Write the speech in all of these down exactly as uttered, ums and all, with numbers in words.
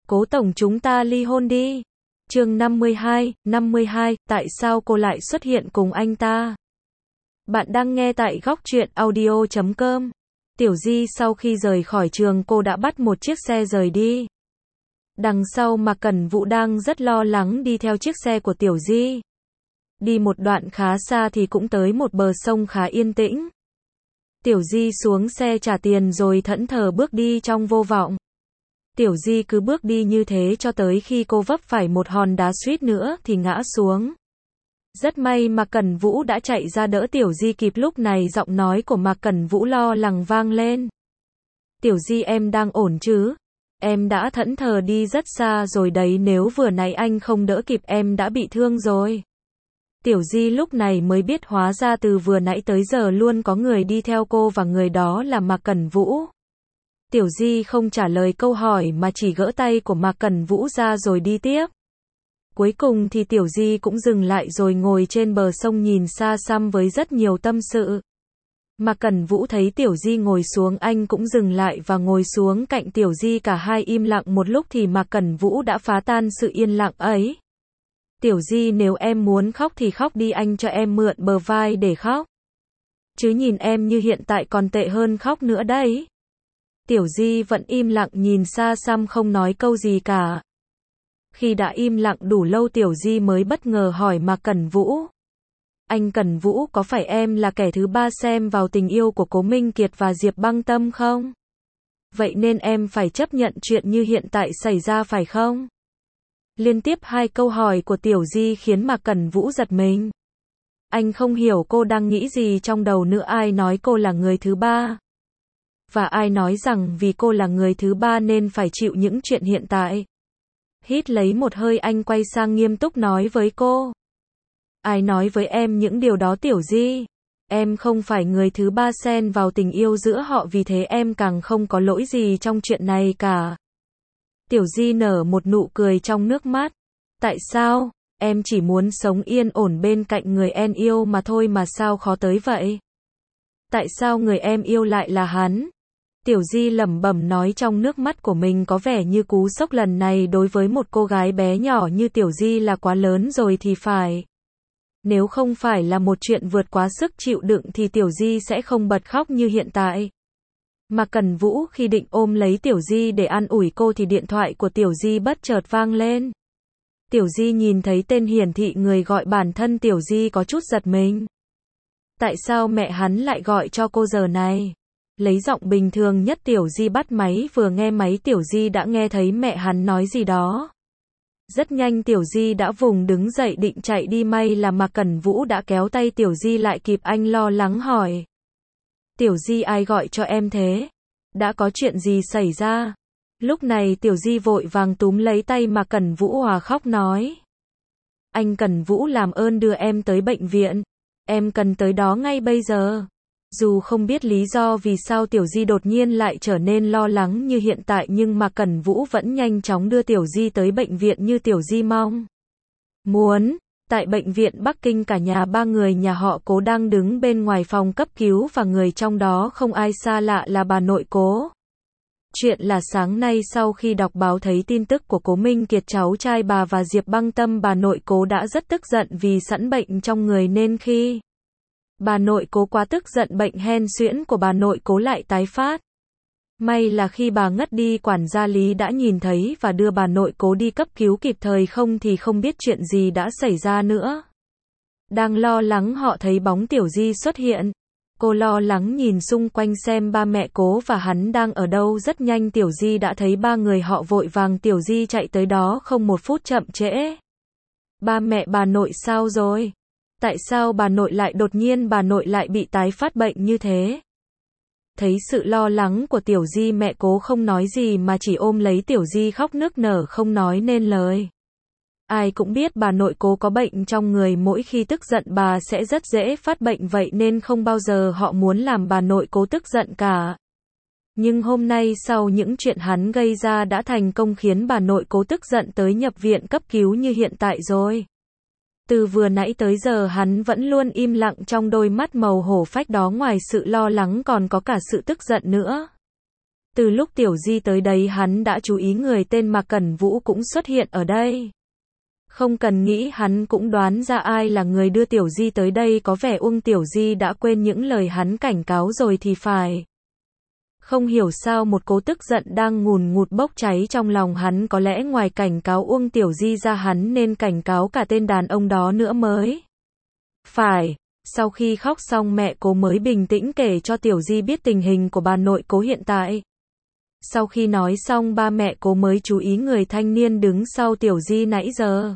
Cố tổng chúng ta ly hôn đi. Chương năm mươi hai, năm mươi hai, tại sao cô lại xuất hiện cùng anh ta? Bạn đang nghe tại góc truyện audio chấm com. Tiểu Di sau khi rời khỏi trường cô đã bắt một chiếc xe rời đi. Đằng sau Mạc Cẩn Vũ đang rất lo lắng đi theo chiếc xe của Tiểu Di. Đi một đoạn khá xa thì cũng tới một bờ sông khá yên tĩnh. Tiểu Di xuống xe trả tiền rồi thẫn thờ bước đi trong vô vọng. Tiểu Di cứ bước đi như thế cho tới khi cô vấp phải một hòn đá suýt nữa thì ngã xuống. Rất may Mạc Cẩn Vũ đã chạy ra đỡ Tiểu Di kịp lúc này giọng nói của Mạc Cẩn Vũ lo lắng vang lên. Tiểu Di em đang ổn chứ? Em đã thẫn thờ đi rất xa rồi đấy, nếu vừa nãy anh không đỡ kịp em đã bị thương rồi. Tiểu Di lúc này mới biết hóa ra từ vừa nãy tới giờ luôn có người đi theo cô và người đó là Mạc Cẩn Vũ. Tiểu Di không trả lời câu hỏi mà chỉ gỡ tay của Mạc Cẩn Vũ ra rồi đi tiếp. Cuối cùng thì Tiểu Di cũng dừng lại rồi ngồi trên bờ sông nhìn xa xăm với rất nhiều tâm sự. Mạc Cẩn Vũ thấy Tiểu Di ngồi xuống anh cũng dừng lại và ngồi xuống cạnh Tiểu Di, cả hai im lặng một lúc thì Mạc Cẩn Vũ đã phá tan sự yên lặng ấy. Tiểu Di, nếu em muốn khóc thì khóc đi, anh cho em mượn bờ vai để khóc. Chứ nhìn em như hiện tại còn tệ hơn khóc nữa đấy. Tiểu Di vẫn im lặng nhìn xa xăm không nói câu gì cả. Khi đã im lặng đủ lâu Tiểu Di mới bất ngờ hỏi Mạc Cẩn Vũ. Anh Cẩn Vũ, có phải em là kẻ thứ ba xem vào tình yêu của Cố Minh Kiệt và Diệp Băng Tâm không? Vậy nên em phải chấp nhận chuyện như hiện tại xảy ra phải không? Liên tiếp hai câu hỏi của Tiểu Di khiến Mạc Cẩn Vũ giật mình. Anh không hiểu cô đang nghĩ gì trong đầu nữa, ai nói cô là người thứ ba? Và ai nói rằng vì cô là người thứ ba nên phải chịu những chuyện hiện tại? Hít lấy một hơi anh quay sang nghiêm túc nói với cô. Ai nói với em những điều đó Tiểu Di? Em không phải người thứ ba xen vào tình yêu giữa họ, vì thế em càng không có lỗi gì trong chuyện này cả. Tiểu Di nở một nụ cười trong nước mắt. Tại sao? Em chỉ muốn sống yên ổn bên cạnh người em yêu mà thôi mà sao khó tới vậy? Tại sao người em yêu lại là hắn? Tiểu Di lẩm bẩm nói, trong nước mắt của mình có vẻ như cú sốc lần này đối với một cô gái bé nhỏ như Tiểu Di là quá lớn rồi thì phải. Nếu không phải là một chuyện vượt quá sức chịu đựng thì Tiểu Di sẽ không bật khóc như hiện tại. Mạc Cẩn Vũ khi định ôm lấy Tiểu Di để an ủi cô thì điện thoại của Tiểu Di bất chợt vang lên. Tiểu Di nhìn thấy tên hiển thị người gọi bản thân Tiểu Di có chút giật mình. Tại sao mẹ hắn lại gọi cho cô giờ này? Lấy giọng bình thường nhất Tiểu Di bắt máy, vừa nghe máy Tiểu Di đã nghe thấy mẹ hắn nói gì đó. Rất nhanh Tiểu Di đã vùng đứng dậy định chạy đi, may là Mạc Cẩn Vũ đã kéo tay Tiểu Di lại kịp, anh lo lắng hỏi. Tiểu Di, ai gọi cho em thế? Đã có chuyện gì xảy ra? Lúc này Tiểu Di vội vàng túm lấy tay Mạc Cẩn Vũ hòa khóc nói. Anh Cẩn Vũ, làm ơn đưa em tới bệnh viện. Em cần tới đó ngay bây giờ. Dù không biết lý do vì sao Tiểu Di đột nhiên lại trở nên lo lắng như hiện tại, nhưng Mạc Cẩn Vũ vẫn nhanh chóng đưa Tiểu Di tới bệnh viện như Tiểu Di mong muốn. Tại bệnh viện Bắc Kinh, cả nhà ba người nhà họ Cố đang đứng bên ngoài phòng cấp cứu và người trong đó không ai xa lạ là bà nội Cố. Chuyện là sáng nay sau khi đọc báo thấy tin tức của Cố Minh Kiệt cháu trai bà và Diệp Băng Tâm, bà nội Cố đã rất tức giận vì sẵn bệnh trong người nên khi bà nội Cố quá tức giận, bệnh hen suyễn của bà nội Cố lại tái phát. May là khi bà ngất đi, quản gia Lý đã nhìn thấy và đưa bà nội Cố đi cấp cứu kịp thời, không thì không biết chuyện gì đã xảy ra nữa. Đang lo lắng họ thấy bóng Tiểu Di xuất hiện. Cô lo lắng nhìn xung quanh xem ba mẹ Cố và hắn đang ở đâu. Rất nhanh Tiểu Di đã thấy ba người họ, vội vàng Tiểu Di chạy tới đó không một phút chậm trễ. Ba mẹ, bà nội sao rồi? Tại sao bà nội lại đột nhiên bà nội lại bị tái phát bệnh như thế? Thấy sự lo lắng của Tiểu Di, mẹ Cố không nói gì mà chỉ ôm lấy Tiểu Di khóc nức nở không nói nên lời. Ai cũng biết bà nội Cố có bệnh trong người, mỗi khi tức giận bà sẽ rất dễ phát bệnh, vậy nên không bao giờ họ muốn làm bà nội Cố tức giận cả. Nhưng hôm nay sau những chuyện hắn gây ra đã thành công khiến bà nội Cố tức giận tới nhập viện cấp cứu như hiện tại rồi. Từ vừa nãy tới giờ hắn vẫn luôn im lặng, trong đôi mắt màu hổ phách đó ngoài sự lo lắng còn có cả sự tức giận nữa. Từ lúc Tiểu Di tới đấy hắn đã chú ý người tên Mạc Cẩn Vũ cũng xuất hiện ở đây. Không cần nghĩ hắn cũng đoán ra ai là người đưa Tiểu Di tới đây, có vẻ Uông Tiểu Di đã quên những lời hắn cảnh cáo rồi thì phải. Không hiểu sao một cỗ tức giận đang ngùn ngụt bốc cháy trong lòng hắn, có lẽ ngoài cảnh cáo Uông Tiểu Di ra hắn nên cảnh cáo cả tên đàn ông đó nữa mới phải. Sau khi khóc xong mẹ Cố mới bình tĩnh kể cho Tiểu Di biết tình hình của bà nội Cố hiện tại. Sau khi nói xong ba mẹ Cố mới chú ý người thanh niên đứng sau Tiểu Di nãy giờ.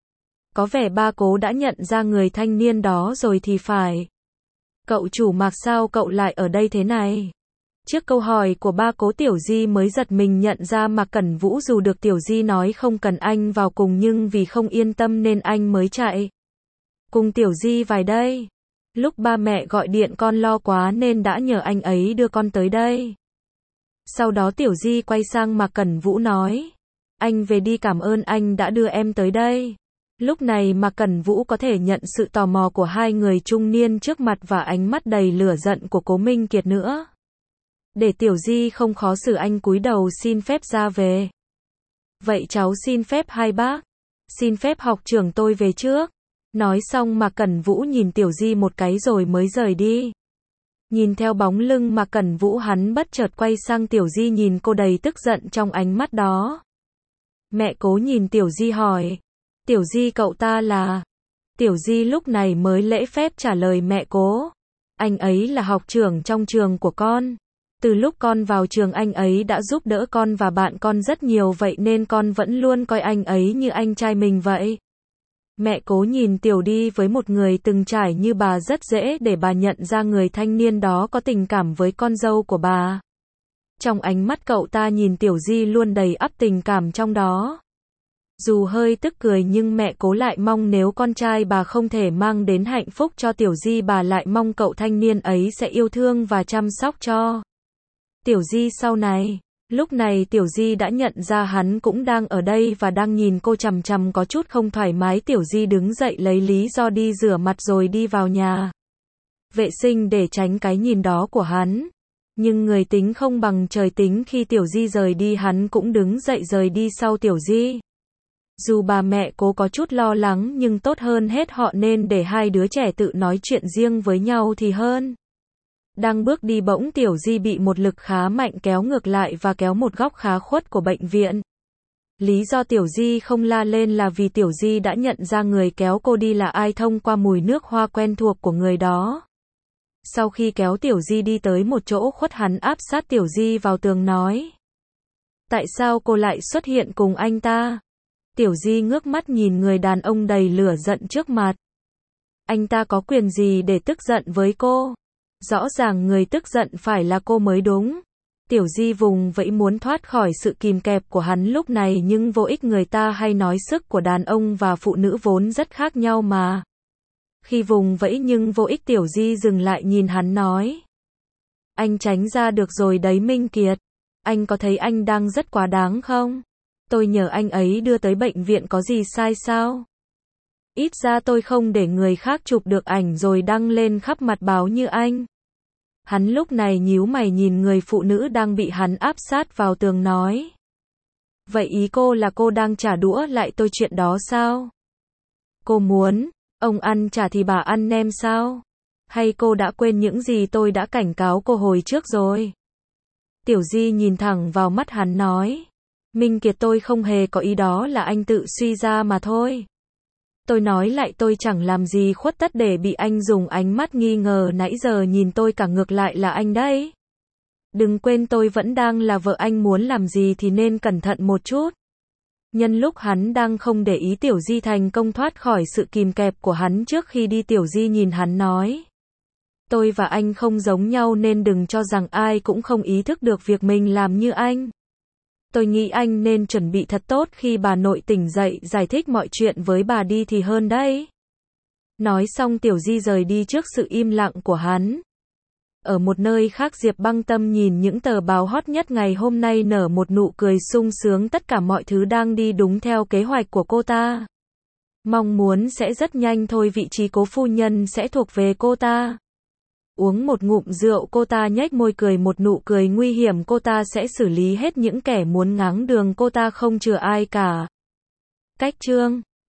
Có vẻ ba Cố đã nhận ra người thanh niên đó rồi thì phải. Cậu chủ Mạc, sao cậu lại ở đây thế này? Trước câu hỏi của ba Cố, Tiểu Di mới giật mình nhận ra Mạc Cẩn Vũ dù được Tiểu Di nói không cần anh vào cùng nhưng vì không yên tâm nên anh mới chạy cùng Tiểu Di vào đây. Lúc ba mẹ gọi điện con lo quá nên đã nhờ anh ấy đưa con tới đây. Sau đó Tiểu Di quay sang Mạc Cẩn Vũ nói, anh về đi, cảm ơn anh đã đưa em tới đây. Lúc này Mạc Cẩn Vũ có thể nhận sự tò mò của hai người trung niên trước mặt và ánh mắt đầy lửa giận của Cố Minh Kiệt nữa. Để Tiểu Di không khó xử anh cúi đầu xin phép ra về. Vậy cháu xin phép hai bác. Xin phép học trưởng, tôi về trước. Nói xong Mạc Cẩn Vũ nhìn Tiểu Di một cái rồi mới rời đi. Nhìn theo bóng lưng Mạc Cẩn Vũ hắn bất chợt quay sang Tiểu Di nhìn cô đầy tức giận trong ánh mắt đó. Mẹ Cố nhìn Tiểu Di hỏi, Tiểu Di cậu ta là? Tiểu Di lúc này mới lễ phép trả lời mẹ Cố, anh ấy là học trưởng trong trường của con. Từ lúc con vào trường anh ấy đã giúp đỡ con và bạn con rất nhiều, vậy nên con vẫn luôn coi anh ấy như anh trai mình vậy. Mẹ Cố nhìn Tiểu Di với một người từng trải như bà rất dễ để bà nhận ra người thanh niên đó có tình cảm với con dâu của bà. Trong ánh mắt cậu ta nhìn Tiểu Di luôn đầy ắp tình cảm trong đó. Dù hơi tức cười nhưng mẹ Cố lại mong nếu con trai bà không thể mang đến hạnh phúc cho Tiểu Di, bà lại mong cậu thanh niên ấy sẽ yêu thương và chăm sóc cho Tiểu Di sau này. Lúc này Tiểu Di đã nhận ra hắn cũng đang ở đây và đang nhìn cô chằm chằm có chút không thoải mái. Tiểu Di đứng dậy lấy lý do đi rửa mặt rồi đi vào nhà vệ sinh để tránh cái nhìn đó của hắn. Nhưng người tính không bằng trời tính, khi Tiểu Di rời đi hắn cũng đứng dậy rời đi sau Tiểu Di. Dù bà mẹ Cố có chút lo lắng nhưng tốt hơn hết họ nên để hai đứa trẻ tự nói chuyện riêng với nhau thì hơn. Đang bước đi bỗng Tiểu Di bị một lực khá mạnh kéo ngược lại và kéo một góc khá khuất của bệnh viện. Lý do Tiểu Di không la lên là vì Tiểu Di đã nhận ra người kéo cô đi là ai thông qua mùi nước hoa quen thuộc của người đó. Sau khi kéo Tiểu Di đi tới một chỗ khuất hắn áp sát Tiểu Di vào tường nói, tại sao cô lại xuất hiện cùng anh ta? Tiểu Di ngước mắt nhìn người đàn ông đầy lửa giận trước mặt. Anh ta có quyền gì để tức giận với cô? Rõ ràng người tức giận phải là cô mới đúng. Tiểu Di vùng vẫy muốn thoát khỏi sự kìm kẹp của hắn lúc này nhưng vô ích, người ta hay nói sức của đàn ông và phụ nữ vốn rất khác nhau mà. Khi vùng vẫy nhưng vô ích, Tiểu Di dừng lại nhìn hắn nói, anh tránh ra được rồi đấy Minh Kiệt. Anh có thấy anh đang rất quá đáng không? Tôi nhờ anh ấy đưa tới bệnh viện có gì sai sao? Ít ra tôi không để người khác chụp được ảnh rồi đăng lên khắp mặt báo như anh. Hắn lúc này nhíu mày nhìn người phụ nữ đang bị hắn áp sát vào tường nói, vậy ý cô là cô đang trả đũa lại tôi chuyện đó sao? Cô muốn ông ăn trả thì bà ăn nem sao? Hay cô đã quên những gì tôi đã cảnh cáo cô hồi trước rồi? Tiểu Di nhìn thẳng vào mắt hắn nói, Minh Kiệt, tôi không hề có ý đó, là anh tự suy ra mà thôi. Tôi nói lại, tôi chẳng làm gì khuất tất để bị anh dùng ánh mắt nghi ngờ nãy giờ nhìn tôi cả, ngược lại là anh đấy. Đừng quên tôi vẫn đang là vợ anh, muốn làm gì thì nên cẩn thận một chút. Nhân lúc hắn đang không để ý, Tiểu Di thành công thoát khỏi sự kìm kẹp của hắn. Trước khi đi Tiểu Di nhìn hắn nói, tôi và anh không giống nhau nên đừng cho rằng ai cũng không ý thức được việc mình làm như anh. Tôi nghĩ anh nên chuẩn bị thật tốt khi bà nội tỉnh dậy, giải thích mọi chuyện với bà đi thì hơn đấy. Nói xong Tiểu Di rời đi trước sự im lặng của hắn. Ở một nơi khác, Diệp Băng Tâm nhìn những tờ báo hot nhất ngày hôm nay nở một nụ cười sung sướng, tất cả mọi thứ đang đi đúng theo kế hoạch của cô ta. Mong muốn sẽ rất nhanh thôi vị trí cố phu nhân sẽ thuộc về cô ta. Uống một ngụm rượu cô ta nhếch môi cười một nụ cười nguy hiểm cô ta sẽ xử lý hết những kẻ muốn ngáng đường cô ta không chừa ai cả. Cách chương